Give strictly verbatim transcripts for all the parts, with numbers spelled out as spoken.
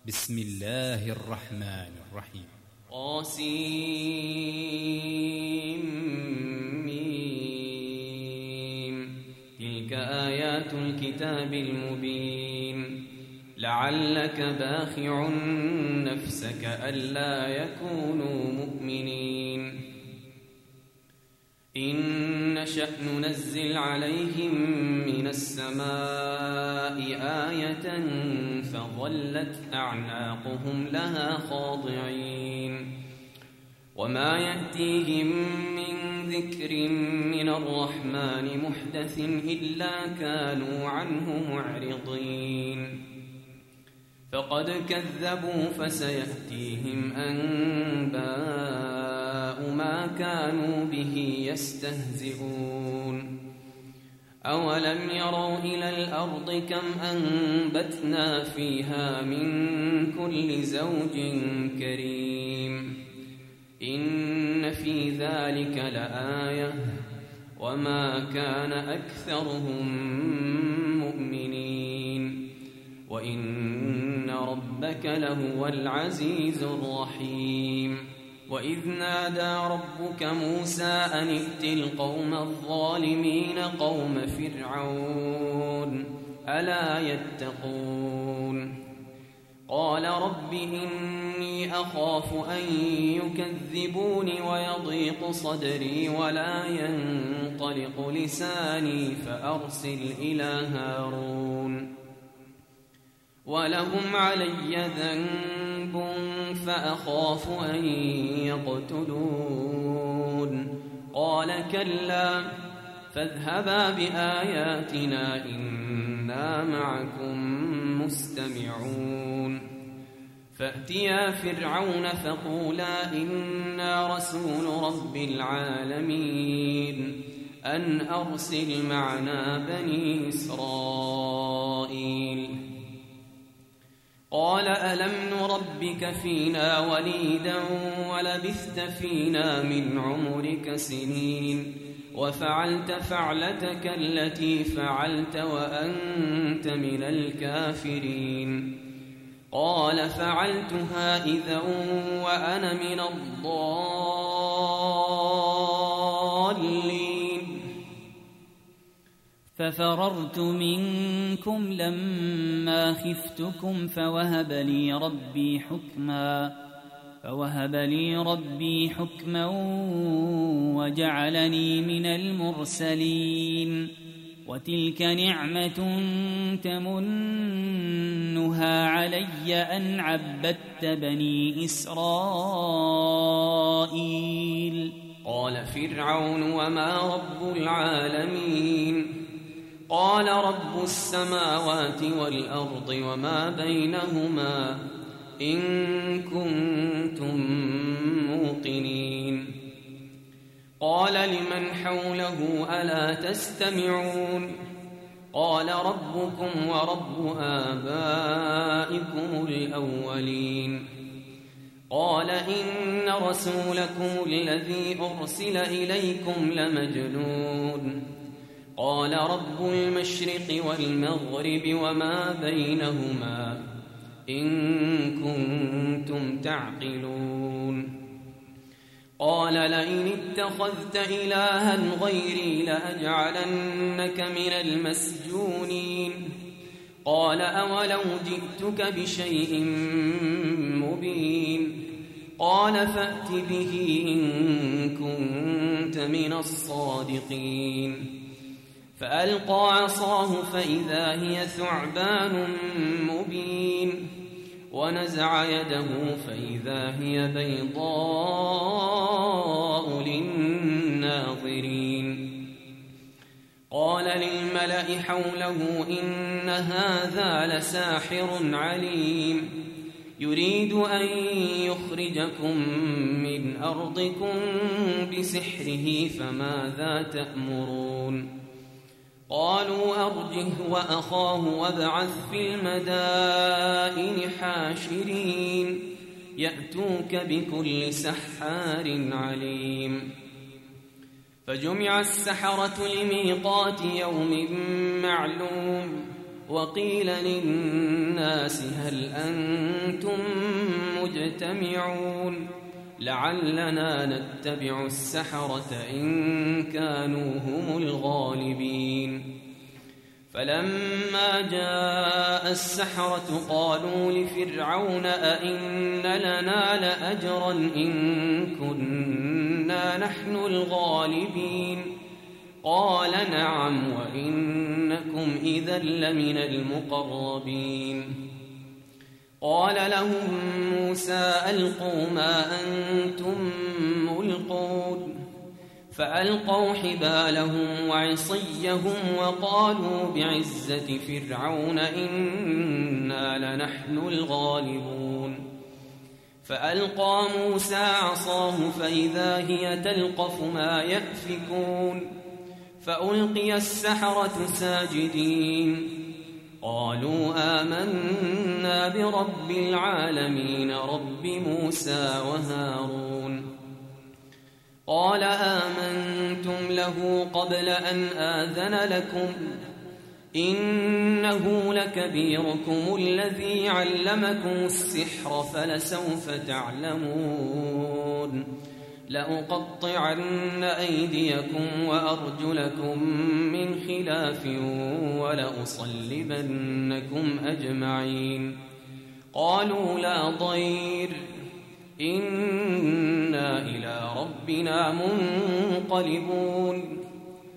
بسم الله الرحمن الرحيم. قاسمين. تلك آيات الكتاب المبين. لعلك باخع نفسك ألا يكونوا مؤمنين. إن نشأ ننزل عليهم من السماء آية فظلت أعناقهم لها خاضعين. وما يأتيهم من ذكر من الرحمن محدث إلا كانوا عنه معرضين. فقد كذبوا فسيأتيهم أنباء ما كانوا به يستهزئون. أولم يروا إلى الأرض كم أنبتنا فيها من كل زوج كريم. إن في ذلك لآية وما كان أكثرهم مؤمنين وإن ربك لهو العزيز الرحيم. وإذ نادى ربك موسى أن ائت القوم الظالمين قوم فرعون ألا يتقون. قال رب إني أخاف أن يكذبون ويضيق صدري ولا ينطلق لساني فأرسل إلى هارون ولهم علي ذنب فأخاف أن يقتلون. قال كلا فاذهبا بآياتنا إنا معكم مستمعون. فأتيا فرعون فقولا إنا رسول رب العالمين أن أرسل معنا بني إسرائيل. قال ألم نربك فينا وليدا ولبثت فينا من عمرك سنين وفعلت فعلتك التي فعلت وأنت من الكافرين. قال فعلتها إذا وأنا من الضالين. ففررت منكم لما خفتكم فوهب لي ربي حكما فوهب لي ربي حكما وجعلني من المرسلين. وتلك نعمة تمنها علي أن عبدت بني إسرائيل. قال فرعون وما رب العالمين. قال رب السماوات والأرض وما بينهما إن كنتم موقنين. قال لمن حوله ألا تستمعون. قال ربكم ورب آبائكم الأولين. قال إن رسولكم الذي أرسل إليكم لمجنون. قال رب المشرق والمغرب وما بينهما إن كنتم تعقلون. قال لئن اتخذت إلها غيري لأجعلنك من المسجونين. قال أولو جئتك بشيء مبين. قال فأت به إن كنت من الصادقين. فألقى عصاه فإذا هي ثعبان مبين. ونزع يده فإذا هي بيضاء للناظرين. قال للملأ حوله إن هذا لساحر عليم يريد أن يخرجكم من أرضكم بسحره فماذا تأمرون. قالوا أرجه وأخاه وابعث في المدائن حاشرين يأتوك بكل سحار عليم. فجمع السحرة لميقات يوم معلوم. وقيل للناس هل أنتم مجتمعون لعلنا نتبع السحرة إن كانوا هم الغالبين. فلما جاء السحرة قالوا لفرعون أئن لنا لأجرا إن كنا نحن الغالبين قال نعم وإنكم إذا لمن المقربين. قال لهم موسى ألقوا ما أنتم ملقون فألقوا حبالهم وعصيهم وقالوا بعزة فرعون إنا لنحن الغالبون. فألقى موسى عصاه فإذا هي تلقف ما يأفكون فألقي السحرة ساجدين قالوا آمنا برب العالمين رب موسى وهارون. قال آمنتم له قبل أن آذن لكم إنه لكبيركم الذي علمكم السحر فلسوف تعلمون لأقطعن أيديكم وأرجلكم من خلاف ولأصلبنكم أجمعين. قالوا لا ضير إنا إلى ربنا منقلبون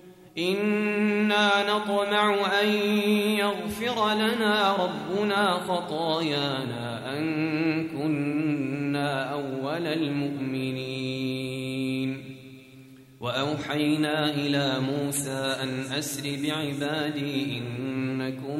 إنا نطمع أن يغفر لنا ربنا خطايانا أن كنا أول المؤمنين. وأوحينا إلى موسى أن أسر بعبادي إنكم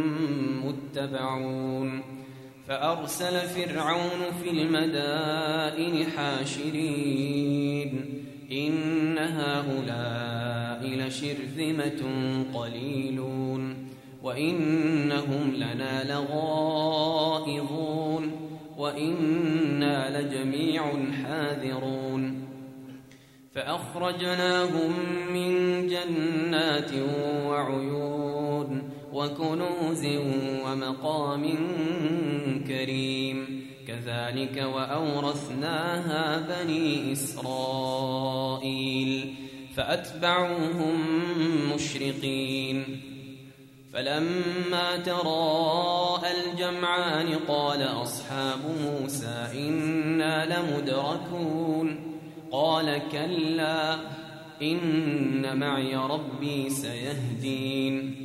متبعون. فأرسل فرعون في المدائن حاشرين إن هؤلاء لشرذمة قليلون وإنهم لنا لغائظون وإنا لجميع حاذرون. فأخرجناهم من جنات وعيون وكنوز ومقام كريم كذلك وأورثناها بني إسرائيل فأتبعوهم مشرقين. فلما تراءى الجمعان قال أصحاب موسى إنا لمدركون قال كلا إن معي ربي سيهدين.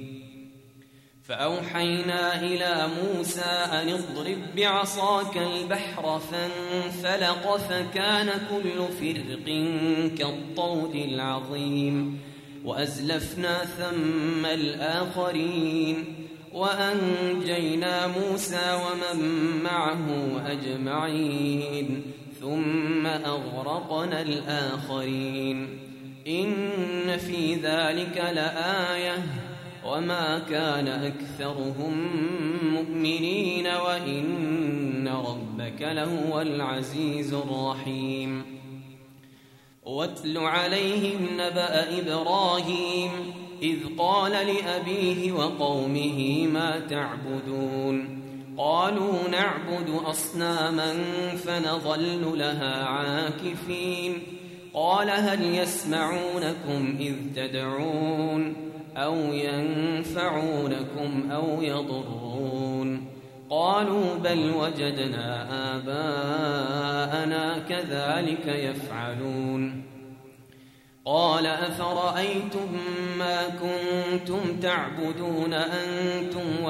فأوحينا إلى موسى أن اضرب بعصاك البحر فانفلق فكان كل فرق كالطود العظيم وأزلفنا ثم الآخرين وأنجينا موسى ومن معه أجمعين ثم أغرقنا الآخرين. إن في ذلك لآية وما كان أكثرهم مؤمنين وإن ربك لهو العزيز الرحيم. واتل عليهم نبأ إبراهيم إذ قال لأبيه وقومه ما تعبدون قالوا نعبد أصناما فنظل لها عاكفين قال هل يسمعونكم إذ تدعون أو ينفعونكم أو يضرون قالوا بل وجدنا آباءنا كذلك يفعلون. قال أفرأيتم ما كنتم تعبدون أنتم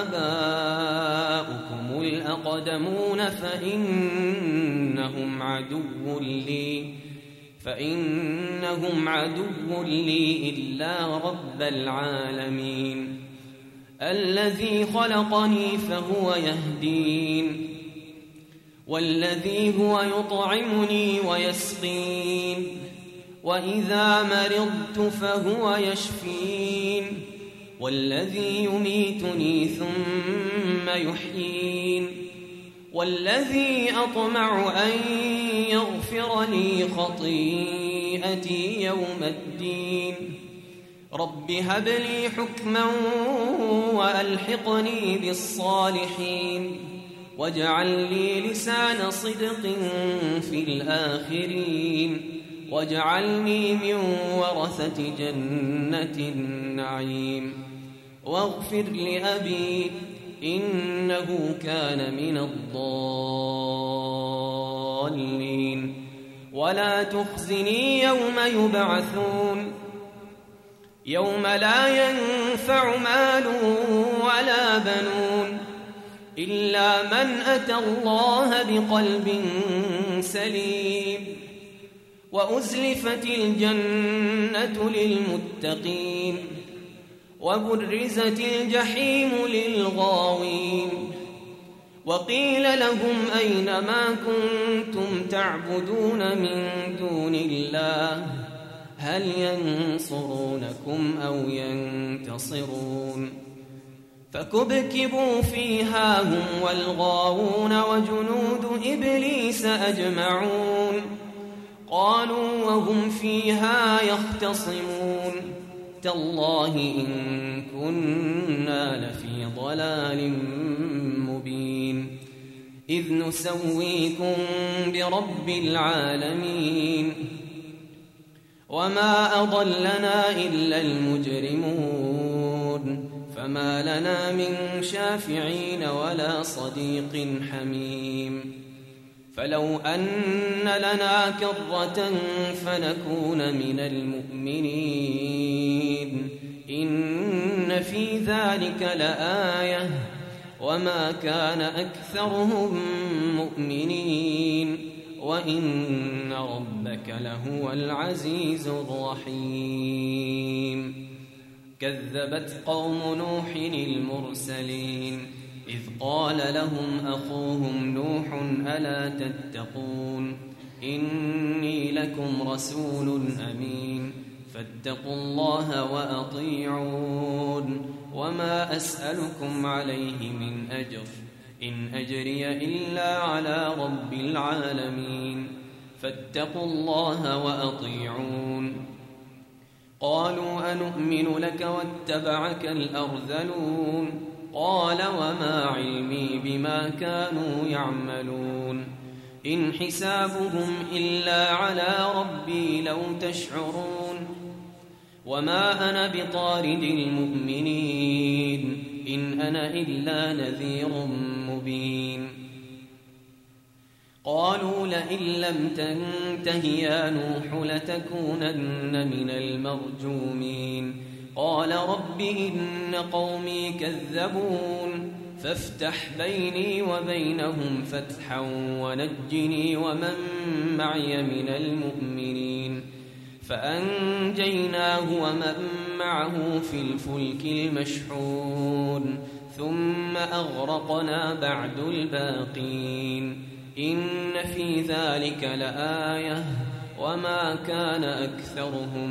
وآباؤكم الأقدمون فإنهم عدو لي فإنهم عدو لي إلا رب العالمين الذي خلقني فهو يهدين والذي هو يطعمني ويسقين وإذا مرضت فهو يشفين والذي يميتني ثم يحيين والذي أطمع أن يغفر لي خطيئتي يوم الدين رب هب لي حكما وألحقني بالصالحين واجعل لي لسان صدق في الآخرين واجعلني من ورثة جنة النعيم واغفر لأبي إنه كان من الضالين ولا تخزني يوم يبعثون يوم لا ينفع مال ولا بنون إلا من أتى الله بقلب سليم وأزلفت الجنة للمتقين وبرزت الجحيم للغاوين وقيل لهم أين ما كنتم تعبدون من دون الله هل ينصرونكم أو ينتصرون فكبكبوا فيها هم والغاوون وجنود إبليس أجمعون قالوا وهم فيها يختصمون تالله إن كنا لفي ضلال مبين إذ نسويكم برب العالمين وما أضلنا إلا المجرمون فما لنا من شافعين ولا صديق حميم فلو أن لنا كرة فنكون من المؤمنين إن في ذلك لآية وما كان أكثرهم مؤمنين وإن ربك لهو العزيز الرحيم كذبت قوم نوح المرسلين إذ قال لهم أخوهم نوح ألا تتقون إني لكم رسول أمين فاتقوا الله وأطيعون وما أسألكم عليه من أجر إن أجري إلا على رب العالمين فاتقوا الله وأطيعون قالوا أنؤمن لك واتبعك الأرذلون قال وما علمي بما كانوا يعملون إن حسابهم إلا على ربي لو تشعرون وما أنا بطارد المؤمنين إن أنا إلا نذير مبين قالوا لئن لم تنته يا نوح لتكونن من المرجومين قال رب إن قومي كذبون فافتح بيني وبينهم فتحا ونجني ومن معي من المؤمنين فأنجيناه ومن معه في الفلك المشحون ثم أغرقنا بعد الباقين إن في ذلك لآية وما كان أكثرهم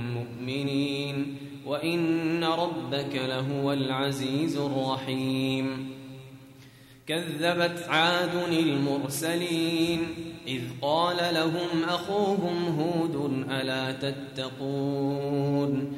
مؤمنين وإن ربك لهو العزيز الرحيم كذبت عاد المرسلين إذ قال لهم أخوهم هود ألا تتقون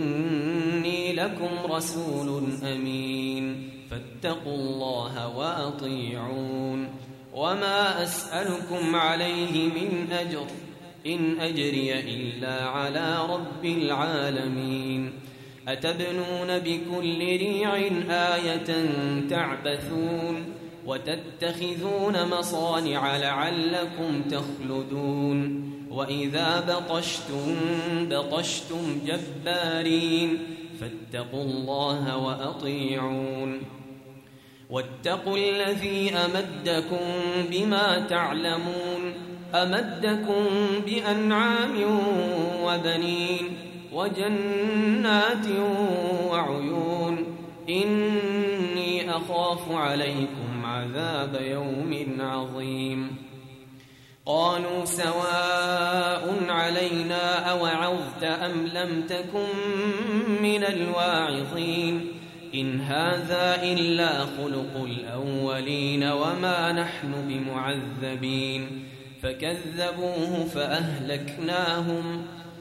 إني لكم رسول أمين فاتقوا الله وأطيعون وما أسألكم عليه من أجر إن أجري إلا على رب العالمين أتبنون بكل ريع آية تعبثون وتتخذون مصانع لعلكم تخلدون وإذا بطشتم بطشتم جبارين فاتقوا الله وأطيعون واتقوا الذي أمدكم بما تعلمون أمدكم بأنعام وبنين وجنات وعيون إني أخاف عليكم عذاب يوم عظيم قالوا سواء علينا أوعظت أم لم تكن من الواعظين إن هذا إلا خلق الأولين وما نحن بمعذبين فكذبوه فأهلكناهم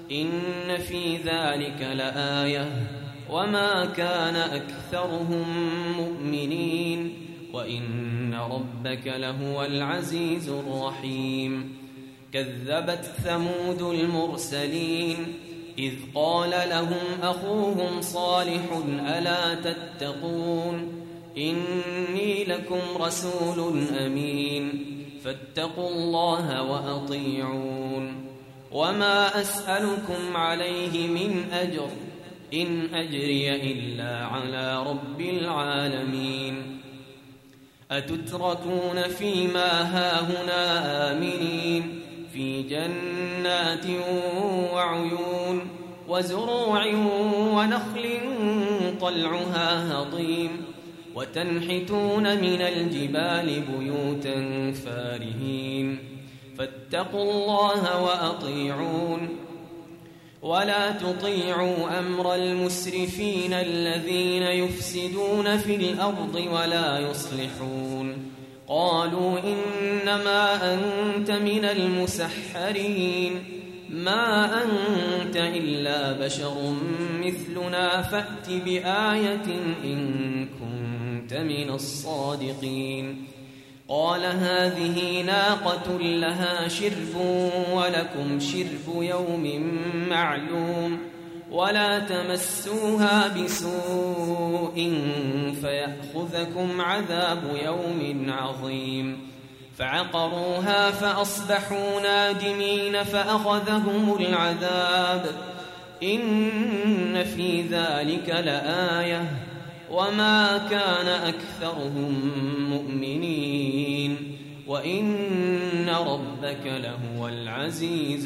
إن في ذلك لآية وما كان أكثرهم مؤمنين وإن ربك لهو العزيز الرحيم كذبت ثمود المرسلين إذ قال لهم أخوهم صالح ألا تتقون إني لكم رسول أمين فاتقوا الله وأطيعون وما أسألكم عليه من أجر إن أجري إلا على رب العالمين أتتركون فيما هاهنا آمنين في جنات وعيون وزروع ونخل طلعها هضيم وتنحتون من الجبال بيوتا فارهين فاتقوا الله وأطيعون ولا تطيعوا أمر المسرفين الذين يفسدون في الأرض ولا يصلحون قالوا إنما أنت من المسحرين ما أنت إلا بشر مثلنا فأت بآية إن كنت من الصادقين قال هذه ناقة لها شرب ولكم شرب يوم معلوم ولا تمسوها بسوء فيأخذكم عذاب يوم عظيم فعقروها فأصبحوا نادمين فأخذهم العذاب إن في ذلك لآية وما كان أكثرهم مؤمنين وإن ربك لهو العزيز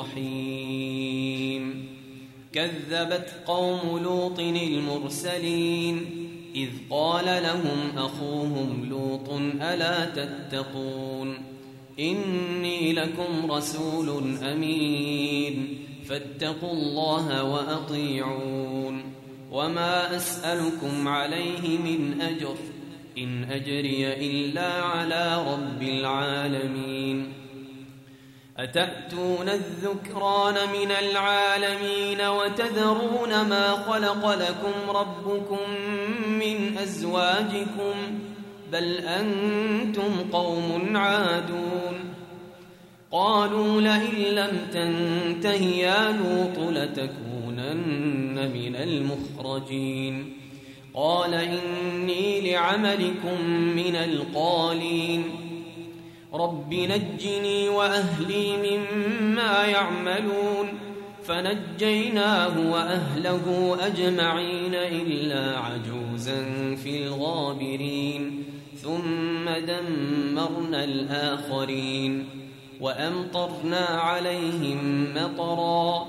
الرحيم كذبت قوم لوط المرسلين إذ قال لهم أخوهم لوط ألا تتقون إني لكم رسول أمين فاتقوا الله وأطيعون وما أسألكم عليه من أجر إن أجري إلا على رب العالمين أتأتون الذكران من العالمين وتذرون ما خلق لكم ربكم من أزواجكم بل أنتم قوم عادون قالوا لئن لم تنته يا لوط لتكونن من المخرجين قال إني لعملكم من القالين رب نجني وأهلي مما يعملون فنجيناه وأهله أجمعين إلا عجوزا في الغابرين ثم دمرنا الآخرين وأمطرنا عليهم مطرا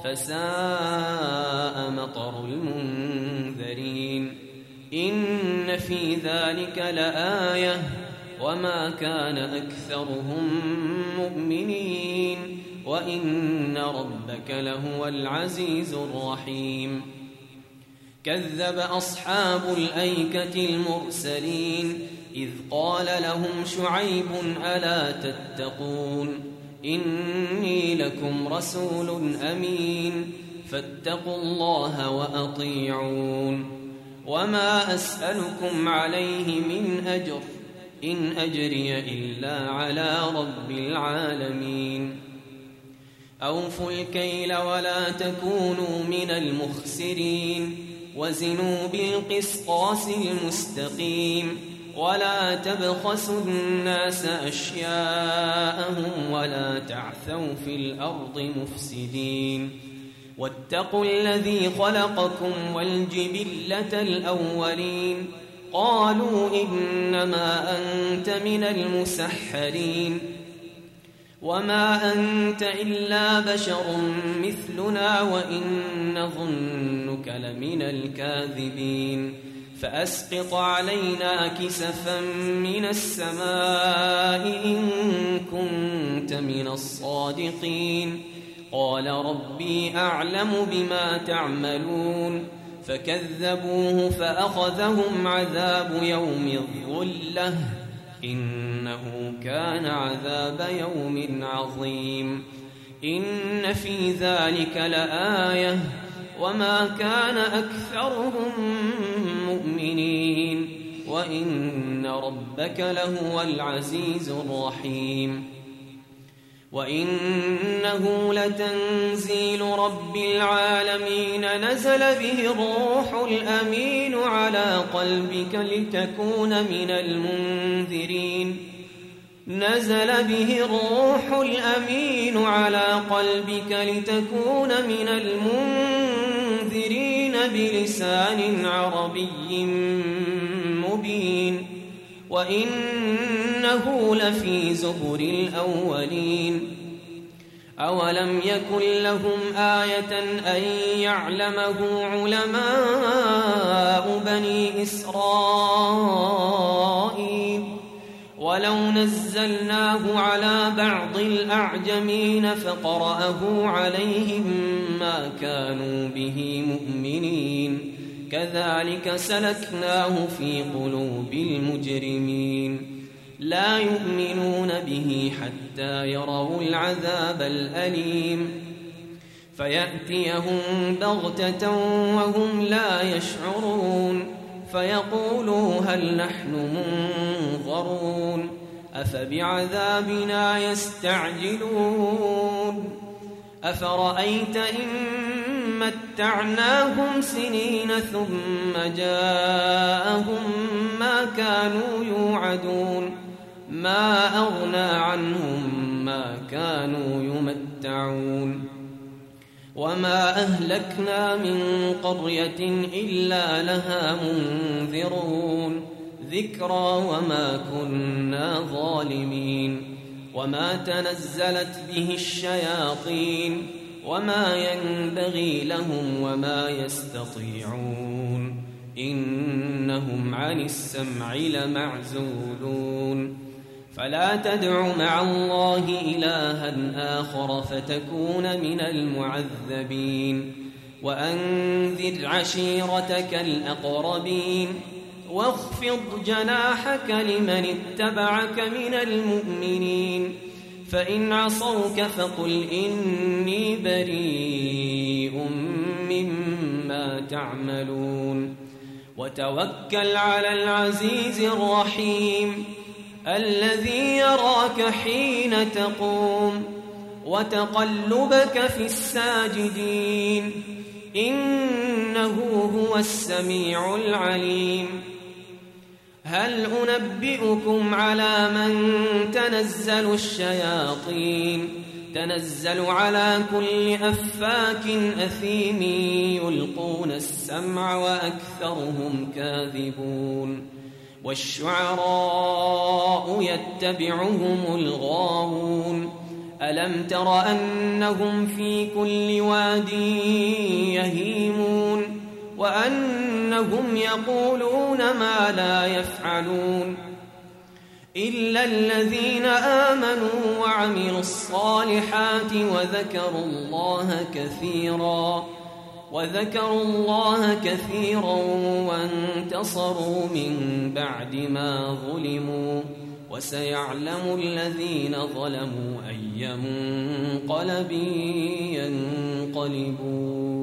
فساء مطر المنذرين إن في ذلك لآية وما كان أكثرهم مؤمنين وإن ربك لهو العزيز الرحيم كذب أصحاب الأيكة المرسلين إذ قال لهم شعيب ألا تتقون إني لكم رسول أمين فاتقوا الله وأطيعون وما أسألكم عليه من أجر إن أجري إلا على رب العالمين أوفوا الكيل ولا تكونوا من المخسرين وزنوا بالقسطاس المستقيم ولا تبخسوا الناس أشياءهم ولا تعثوا في الأرض مفسدين واتقوا الذي خلقكم والجبلة الأولين قالوا إنما أنت من المسحرين وما أنت إلا بشر مثلنا وإن نظنك لمن الكاذبين فأسقط علينا كسفا من السماء إن كنت من الصادقين قال ربي أعلم بما تعملون فكذبوه فأخذهم عذاب يوم الظلة إنه كان عذاب يوم عظيم إن في ذلك لآية وما كان أكثرهم مؤمنين وإن ربك لهو العزيز الرحيم وإنه لتنزيل رب العالمين نزل به الروح الأمين على قلبك لتكون من المنذرين نزل به الروح الأمين على قلبك لتكون من المنذرين بلسان عربي مبين وإنه لفي زبر الأولين أولم يكن لهم آية أن يعلمه علماء بني إسرائيل ولو نزلناه على بعض الأعجمين فقرأه عليهم ما كانوا به مؤمنين كذلك سلكناه في قلوب المجرمين لا يؤمنون به حتى يروا العذاب الأليم فيأتيهم بغتة وهم لا يشعرون فيقولوا هل نحن منظرون أفبعذابنا يستعجلون أفرأيت إن متعناهم سنين ثم جاءهم ما كانوا يوعدون ما أغنى عنهم ما كانوا يمتعون وما أهلكنا من قرية إلا لها منذرون ذكرى وما كنا ظالمين وما تنزلت به الشياطين وما ينبغي لهم وما يستطيعون إنهم عن السمع لمعزولون فلا تدع مع الله إلها آخر فتكون من المعذبين وأنذر عشيرتك الأقربين واخفض جناحك لمن اتبعك من المؤمنين فإن عصوك فقل إني بريء مما تعملون وتوكل على العزيز الرحيم الذي يراك حين تقوم وتقلبك في الساجدين إنه هو السميع العليم هل أنبئكم على من تنزل الشياطين تنزل على كل أفاك أثيم يلقون السمع وأكثرهم كاذبون والشعراء يتبعهم الغاوون ألم تر أنهم في كل واد يهيمون وأنهم يقولون ما لا يفعلون إلا الذين آمنوا وعملوا الصالحات وذكروا الله كثيرا وذكروا الله كثيرا وانتصروا من بعد ما ظلموا وسيعلم الذين ظلموا أي منقلب ينقلبون